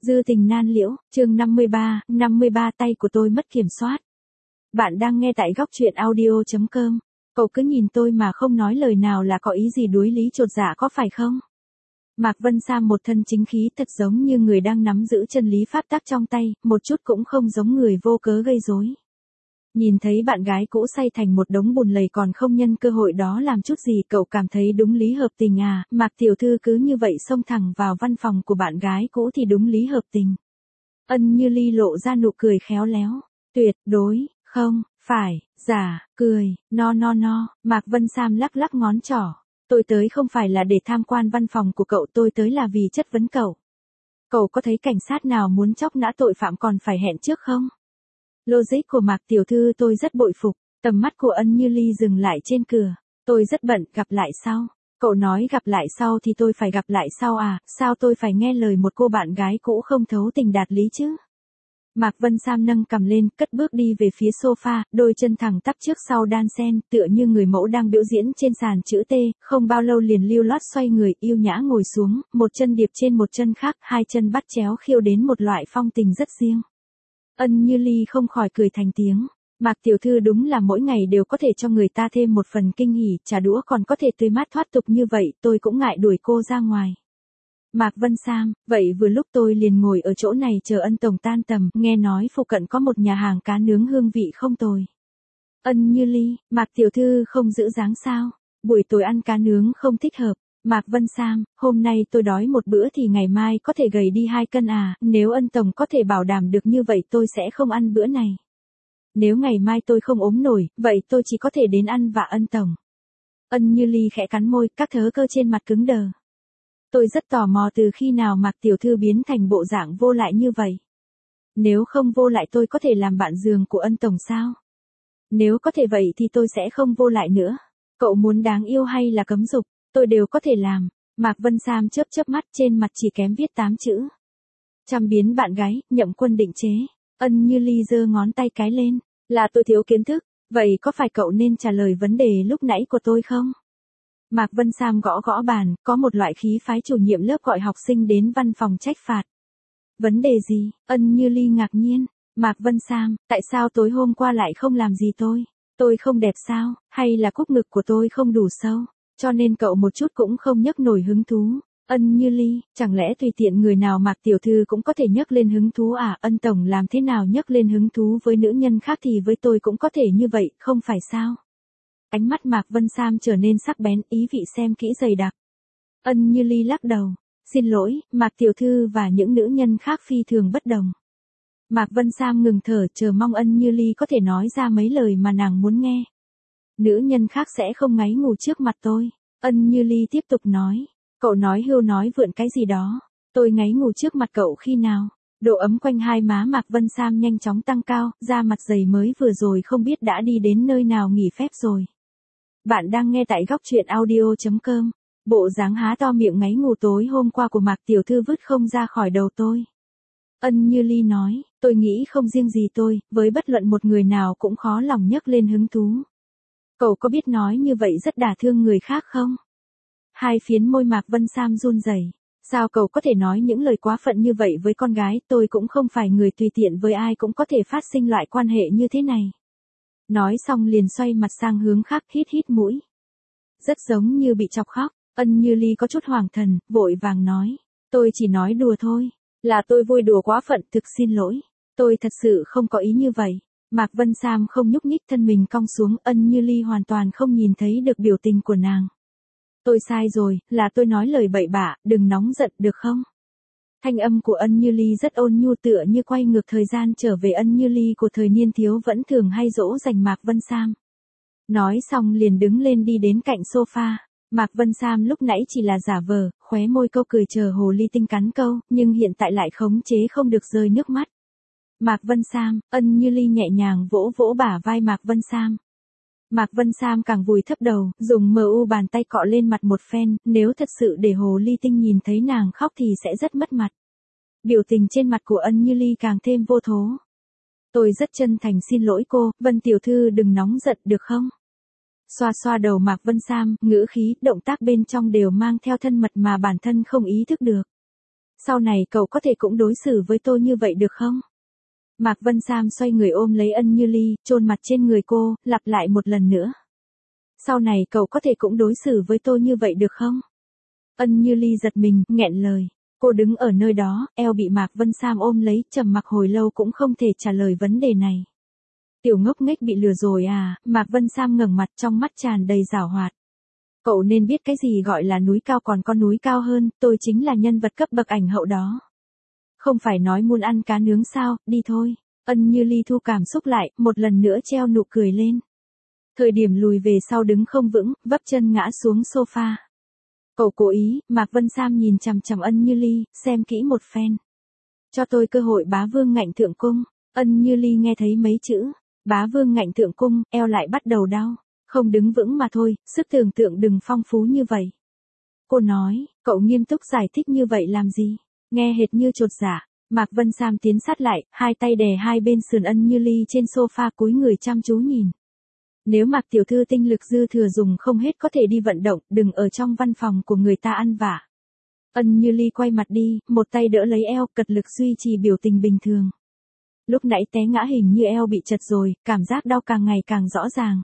Dư tình nan liễu, chương 53 tay của tôi mất kiểm soát. Bạn đang nghe tại góc truyện audio.com. Cậu cứ nhìn tôi mà không nói lời nào là có ý gì đuối lý chột dạ có phải không? Mạc Vân Sam một thân chính khí thật giống như người đang nắm giữ chân lý pháp tắc trong tay, một chút cũng không giống người vô cớ gây rối. Nhìn thấy bạn gái cũ say thành một đống bùn lầy còn không nhân cơ hội đó làm chút gì, cậu cảm thấy đúng lý hợp tình à? Mạc tiểu thư cứ như vậy xông thẳng vào văn phòng của bạn gái cũ thì đúng lý hợp tình. Ân Như Ly lộ ra nụ cười khéo léo. Tuyệt đối, không, phải, giả, cười, no. Mạc Vân Sam lắc lắc ngón trỏ. Tôi tới không phải là để tham quan văn phòng của cậu, tôi tới là vì chất vấn cậu. Cậu có thấy cảnh sát nào muốn chóc nã tội phạm còn phải hẹn trước không? Logic của Mạc tiểu thư tôi rất bội phục. Tầm mắt của Ân Như Ly dừng lại trên cửa. Tôi rất bận, gặp lại sau. Cậu nói gặp lại sau thì tôi phải gặp lại sau à? Sao tôi phải nghe lời một cô bạn gái cũ không thấu tình đạt lý chứ? Mạc Vân Sam nâng cằm lên, cất bước đi về phía sofa, đôi chân thẳng tắp trước sau đan sen, tựa như người mẫu đang biểu diễn trên sàn chữ T, không bao lâu liền lưu loát xoay người, yêu nhã ngồi xuống, một chân điệp trên một chân khác, hai chân bắt chéo khiêu đến một loại phong tình rất riêng. Ân Như Ly không khỏi cười thành tiếng. Mạc tiểu thư đúng là mỗi ngày đều có thể cho người ta thêm một phần kinh hỉ, trà đũa còn có thể tươi mát thoát tục như vậy, tôi cũng ngại đuổi cô ra ngoài. Mạc Vân Sam, vậy vừa lúc tôi liền ngồi ở chỗ này chờ Ân tổng tan tầm, nghe nói phụ cận có một nhà hàng cá nướng hương vị không tồi. Ân Như Ly, Mạc tiểu thư không giữ dáng sao? Buổi tối ăn cá nướng không thích hợp. Mạc Vân Sam, hôm nay tôi đói một bữa thì ngày mai có thể gầy đi 2 cân à, nếu Ân tổng có thể bảo đảm được như vậy tôi sẽ không ăn bữa này. Nếu ngày mai tôi không ốm nổi, vậy tôi chỉ có thể đến ăn vạ Ân tổng. Ân Như Ly khẽ cắn môi, các thớ cơ trên mặt cứng đờ. Tôi rất tò mò từ khi nào Mạc tiểu thư biến thành bộ dạng vô lại như vậy. Nếu không vô lại tôi có thể làm bạn giường của Ân tổng sao? Nếu có thể vậy thì tôi sẽ không vô lại nữa. Cậu muốn đáng yêu hay là cấm dục, tôi đều có thể làm. Mạc Vân Sam chớp mắt, trên mặt chỉ kém viết 8 chữ. Chăm biến bạn gái, Nhậm Quân định chế. Ân Như Ly giơ ngón tay cái lên. Là tôi thiếu kiến thức, vậy có phải cậu nên trả lời vấn đề lúc nãy của tôi không? Mạc Vân Sam gõ bàn, có một loại khí phái chủ nhiệm lớp gọi học sinh đến văn phòng trách phạt. Vấn đề gì? Ân Như Ly ngạc nhiên. Mạc Vân Sam, tại sao tối hôm qua lại không làm gì tôi? Tôi không đẹp sao? Hay là cúc ngực của tôi không đủ sâu? Cho nên cậu một chút cũng không nhấc nổi hứng thú. Ân Như Ly, chẳng lẽ tùy tiện người nào Mạc tiểu thư cũng có thể nhấc lên hứng thú à? Ân tổng làm thế nào nhấc lên hứng thú với nữ nhân khác thì với tôi cũng có thể như vậy, không phải sao? Ánh mắt Mạc Vân Sam trở nên sắc bén, ý vị xem kỹ dày đặc. Ân Như Ly lắc đầu. Xin lỗi, Mạc tiểu thư và những nữ nhân khác phi thường bất đồng. Mạc Vân Sam ngừng thở, chờ mong Ân Như Ly có thể nói ra mấy lời mà nàng muốn nghe. Nữ nhân khác sẽ không ngáy ngủ trước mặt tôi. Ân Như Ly tiếp tục nói. Cậu nói hưu nói vượn cái gì đó. Tôi ngáy ngủ trước mặt cậu khi nào? Độ ấm quanh hai má Mạc Vân Sam nhanh chóng tăng cao, da mặt dày mới vừa rồi không biết đã đi đến nơi nào nghỉ phép rồi. Bạn đang nghe tại góc truyện audio.com. Bộ dáng há to miệng ngáy ngủ tối hôm qua của Mạc tiểu thư vứt không ra khỏi đầu tôi. Ân Như Ly nói, tôi nghĩ không riêng gì tôi, với bất luận một người nào cũng khó lòng nhấc lên hứng thú. Cậu có biết nói như vậy rất đả thương người khác không? Hai phiến môi Mạc Vân Sam run rẩy. Sao cậu có thể nói những lời quá phận như vậy với con gái? Tôi cũng không phải người tùy tiện, với ai cũng có thể phát sinh loại quan hệ như thế này. Nói xong liền xoay mặt sang hướng khác, hít mũi. Rất giống như bị chọc khóc. Ân Như Ly có chút hoảng thần, vội vàng nói. Tôi chỉ nói đùa thôi. Là tôi vui đùa quá phận, thực xin lỗi. Tôi thật sự không có ý như vậy. Mạc Vân Sam không nhúc nhích, thân mình cong xuống. Ân Như Ly hoàn toàn không nhìn thấy được biểu tình của nàng. Tôi sai rồi, là tôi nói lời bậy bạ, đừng nóng giận được không? Thanh âm của Ân Như Ly rất ôn nhu, tựa như quay ngược thời gian trở về Ân Như Ly của thời niên thiếu vẫn thường hay dỗ dành Mạc Vân Sam. Nói xong liền đứng lên đi đến cạnh sofa. Mạc Vân Sam lúc nãy chỉ là giả vờ, khóe môi câu cười chờ hồ ly tinh cắn câu, nhưng hiện tại lại khống chế không được rơi nước mắt. Mạc Vân Sam, Ân Như Ly nhẹ nhàng vỗ bả vai Mạc Vân Sam. Mạc Vân Sam càng vùi thấp đầu, dùng bàn tay cọ lên mặt một phen, nếu thật sự để hồ ly tinh nhìn thấy nàng khóc thì sẽ rất mất mặt. Biểu tình trên mặt của Ân Như Ly càng thêm vô thố. Tôi rất chân thành xin lỗi cô, Vân tiểu thư đừng nóng giận được không? Xoa đầu Mạc Vân Sam, ngữ khí, động tác bên trong đều mang theo thân mật mà bản thân không ý thức được. Sau này cậu có thể cũng đối xử với tôi như vậy được không? Mạc Vân Sam xoay người ôm lấy Ân Như Ly, chôn mặt trên người cô, lặp lại một lần nữa. Sau này cậu có thể cũng đối xử với tôi như vậy được không? Ân Như Ly giật mình, nghẹn lời. Cô đứng ở nơi đó, eo bị Mạc Vân Sam ôm lấy, trầm mặc hồi lâu cũng không thể trả lời vấn đề này. Tiểu ngốc nghếch bị lừa rồi à? Mạc Vân Sam ngẩng mặt, trong mắt tràn đầy giảo hoạt. Cậu nên biết cái gì gọi là núi cao còn có núi cao hơn, tôi chính là nhân vật cấp bậc ảnh hậu đó. Không phải nói muốn ăn cá nướng sao, đi thôi. Ân Như Ly thu cảm xúc lại, một lần nữa treo nụ cười lên. Thời điểm lùi về sau đứng không vững, vấp chân ngã xuống sofa. Cậu cố ý, Mạc Vân Sam nhìn chằm chằm Ân Như Ly, xem kỹ một phen. Cho tôi cơ hội bá vương ngạnh thượng cung. Ân Như Ly nghe thấy mấy chữ, bá vương ngạnh thượng cung, eo lại bắt đầu đau. Không đứng vững mà thôi, sức tưởng tượng đừng phong phú như vậy. Cô nói, cậu nghiêm túc giải thích như vậy làm gì? Nghe hệt như chột dạ. Mạc Vân Sam tiến sát lại, hai tay đè hai bên sườn Ân Như Ly trên sofa cúi người chăm chú nhìn. Nếu Mạc tiểu thư tinh lực dư thừa dùng không hết có thể đi vận động, đừng ở trong văn phòng của người ta ăn vạ. Ân Như Ly quay mặt đi, một tay đỡ lấy eo, cật lực duy trì biểu tình bình thường. Lúc nãy té ngã hình như eo bị chật rồi, cảm giác đau càng ngày càng rõ ràng.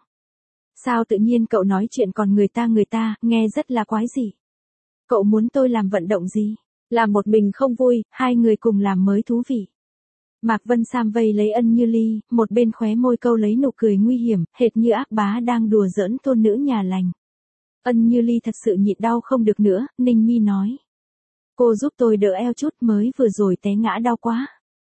Sao tự nhiên cậu nói chuyện còn người ta, nghe rất là quái dị. Cậu muốn tôi làm vận động gì? Làm một mình không vui, hai người cùng làm mới thú vị. Mạc Vân Sam vây lấy Ân Như Ly, một bên khóe môi câu lấy nụ cười nguy hiểm, hệt như ác bá đang đùa giỡn tôn nữ nhà lành. Ân Như Ly thật sự nhịn đau không được nữa, ninh mi nói. Cô giúp tôi đỡ eo chút, mới vừa rồi té ngã đau quá.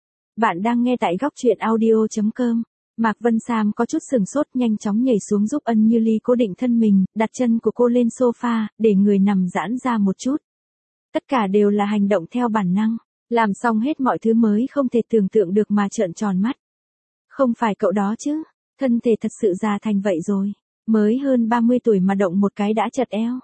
Bạn đang nghe tại góc truyện audio.com. Mạc Vân Sam có chút sừng sốt, nhanh chóng nhảy xuống giúp Ân Như Ly cố định thân mình, đặt chân của cô lên sofa, để người nằm giãn ra một chút. Tất cả đều là hành động theo bản năng. Làm xong hết mọi thứ mới không thể tưởng tượng được mà trợn tròn mắt. Không phải cậu đó chứ, thân thể thật sự già thành vậy rồi, mới hơn 30 tuổi mà động một cái đã chật eo.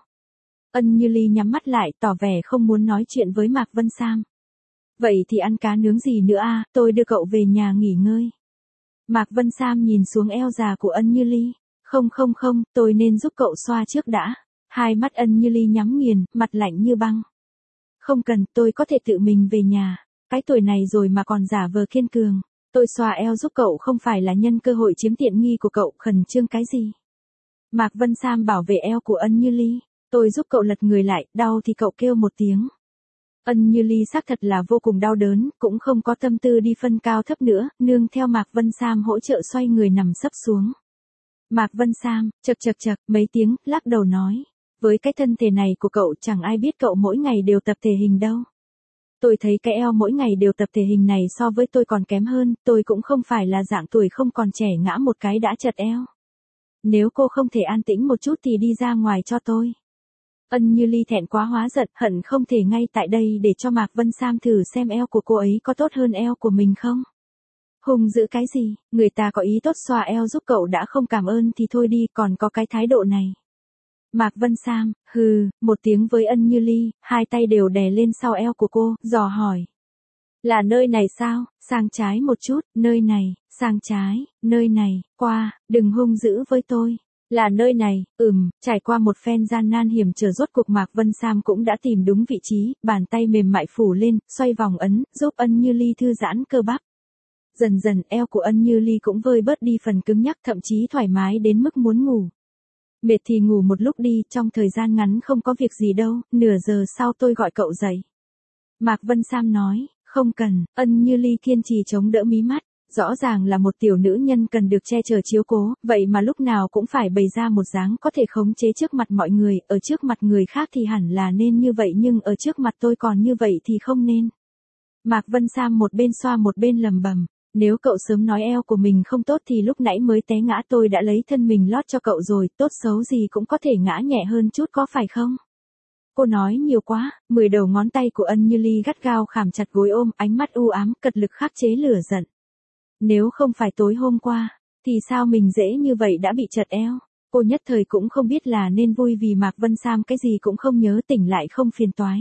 Ân Như Ly nhắm mắt lại, tỏ vẻ không muốn nói chuyện với Mạc Vân Sam. Vậy thì ăn cá nướng gì nữa à, tôi đưa cậu về nhà nghỉ ngơi. Mạc Vân Sam nhìn xuống eo già của Ân Như Ly. Không, tôi nên giúp cậu xoa trước đã. Hai mắt Ân Như Ly nhắm nghiền, mặt lạnh như băng. Không cần, tôi có thể tự mình về nhà. Cái tuổi này rồi mà còn giả vờ kiên cường. Tôi xoa eo giúp cậu không phải là nhân cơ hội chiếm tiện nghi của cậu, khẩn trương cái gì. Mạc Vân Sam bảo vệ eo của Ân Như Ly. Tôi giúp cậu lật người lại, đau thì cậu kêu một tiếng. Ân Như Ly xác thật là vô cùng đau đớn, cũng không có tâm tư đi phân cao thấp nữa, nương theo Mạc Vân Sam hỗ trợ xoay người nằm sấp xuống. Mạc Vân Sam, chật, mấy tiếng, lắc đầu nói. Với cái thân thể này của cậu chẳng ai biết cậu mỗi ngày đều tập thể hình đâu. Tôi thấy cái eo mỗi ngày đều tập thể hình này so với tôi còn kém hơn, tôi cũng không phải là dạng tuổi không còn trẻ ngã một cái đã chật eo. Nếu cô không thể an tĩnh một chút thì đi ra ngoài cho tôi. Ân Như Ly thẹn quá hóa giận, hận không thể ngay tại đây để cho Mạc Vân Sam thử xem eo của cô ấy có tốt hơn eo của mình không. Hùng dữ cái gì, người ta có ý tốt xoa eo giúp cậu đã không cảm ơn thì thôi đi, còn có cái thái độ này. Mạc Vân Sam, hừ, một tiếng với Ân Như Ly, hai tay đều đè lên sau eo của cô, dò hỏi. Là nơi này sao, sang trái một chút, nơi này, sang trái, nơi này, qua, đừng hung dữ với tôi. Là nơi này, trải qua một phen gian nan hiểm trở rốt cuộc Mạc Vân Sam cũng đã tìm đúng vị trí, bàn tay mềm mại phủ lên, xoay vòng ấn, giúp Ân Như Ly thư giãn cơ bắp. Dần dần eo của Ân Như Ly cũng vơi bớt đi phần cứng nhắc, thậm chí thoải mái đến mức muốn ngủ. Mệt thì ngủ một lúc đi, trong thời gian ngắn không có việc gì đâu, nửa giờ sau tôi gọi cậu dậy. Mạc Vân Sam nói, không cần, Ân Như Ly kiên trì chống đỡ mí mắt. Rõ ràng là một tiểu nữ nhân cần được che chở chiếu cố, vậy mà lúc nào cũng phải bày ra một dáng có thể khống chế trước mặt mọi người, ở trước mặt người khác thì hẳn là nên như vậy nhưng ở trước mặt tôi còn như vậy thì không nên. Mạc Vân Sam một bên xoa một bên lầm bầm, nếu cậu sớm nói eo của mình không tốt thì lúc nãy mới té ngã tôi đã lấy thân mình lót cho cậu rồi, tốt xấu gì cũng có thể ngã nhẹ hơn chút có phải không? Cô nói nhiều quá, 10 đầu ngón tay của Ân Như Ly gắt gao khảm chặt gối ôm, ánh mắt u ám, cật lực khắc chế lửa giận. Nếu không phải tối hôm qua, thì sao mình dễ như vậy đã bị chật eo? Cô nhất thời cũng không biết là nên vui vì Mạc Vân Sam cái gì cũng không nhớ, tỉnh lại không phiền toái.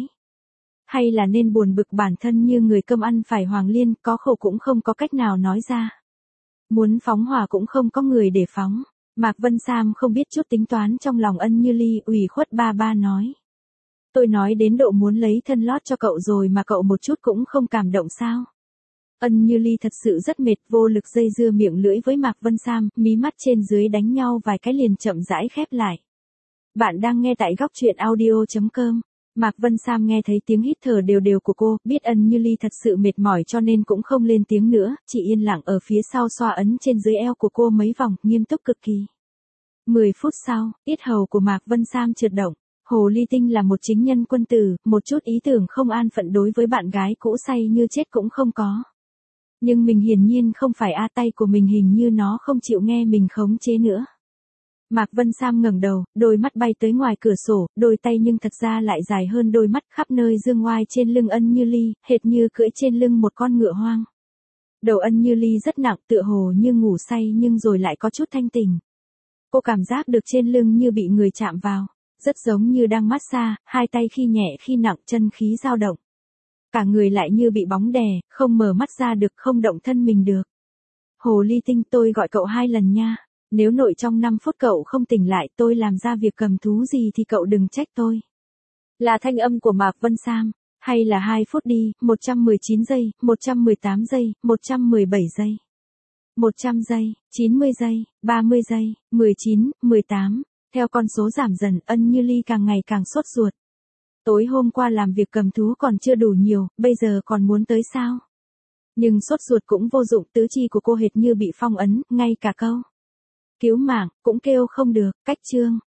Hay là nên buồn bực bản thân như người cơm ăn phải hoàng liên, có khổ cũng không có cách nào nói ra. Muốn phóng hỏa cũng không có người để phóng. Mạc Vân Sam không biết chút tính toán trong lòng Ân Như Ly, ủy khuất ba nói. Tôi nói đến độ muốn lấy thân lót cho cậu rồi mà cậu một chút cũng không cảm động sao? Ân Như Ly thật sự rất mệt, vô lực dây dưa miệng lưỡi với Mạc Vân Sam, mí mắt trên dưới đánh nhau vài cái liền chậm rãi khép lại. Bạn đang nghe tại góc truyện audio.com. Mạc Vân Sam nghe thấy tiếng hít thở đều đều của cô, biết Ân Như Ly thật sự mệt mỏi cho nên cũng không lên tiếng nữa, chỉ yên lặng ở phía sau xoa ấn trên dưới eo của cô mấy vòng, nghiêm túc cực kỳ. 10 phút sau, yết hầu của Mạc Vân Sam trượt động. Hồ Ly Tinh là một chính nhân quân tử, một chút ý tưởng không an phận đối với bạn gái cũ say như chết cũng không có. Nhưng mình hiển nhiên không phải tay của mình hình như nó không chịu nghe mình khống chế nữa. Mạc Vân Sam ngẩng đầu, đôi mắt bay tới ngoài cửa sổ, đôi tay nhưng thật ra lại dài hơn đôi mắt, khắp nơi dương oai trên lưng Ân Như Ly, hệt như cưỡi trên lưng một con ngựa hoang. Đầu Ân Như Ly rất nặng, tựa hồ như ngủ say nhưng rồi lại có chút thanh tỉnh. Cô cảm giác được trên lưng như bị người chạm vào, rất giống như đang massage, hai tay khi nhẹ khi nặng, chân khí dao động. Cả người lại như bị bóng đè, không mở mắt ra được, không động thân mình được. Hồ Ly Tinh, tôi gọi cậu 2 lần nha. Nếu nội trong 5 phút cậu không tỉnh lại, tôi làm ra việc cầm thú gì thì cậu đừng trách tôi. Là thanh âm của Mạc Vân Sam. Hay là 2 phút đi, 119 giây, 118 giây, 117 giây. 100 giây, 90 giây, 30 giây, 19, 18. Theo con số giảm dần, Ân Như Ly càng ngày càng sốt ruột. Tối hôm qua làm việc cầm thú còn chưa đủ nhiều, bây giờ còn muốn tới sao? Nhưng sốt ruột cũng vô dụng, tứ chi của cô hệt như bị phong ấn, ngay cả câu cứu mạng cũng kêu không được. Cách chương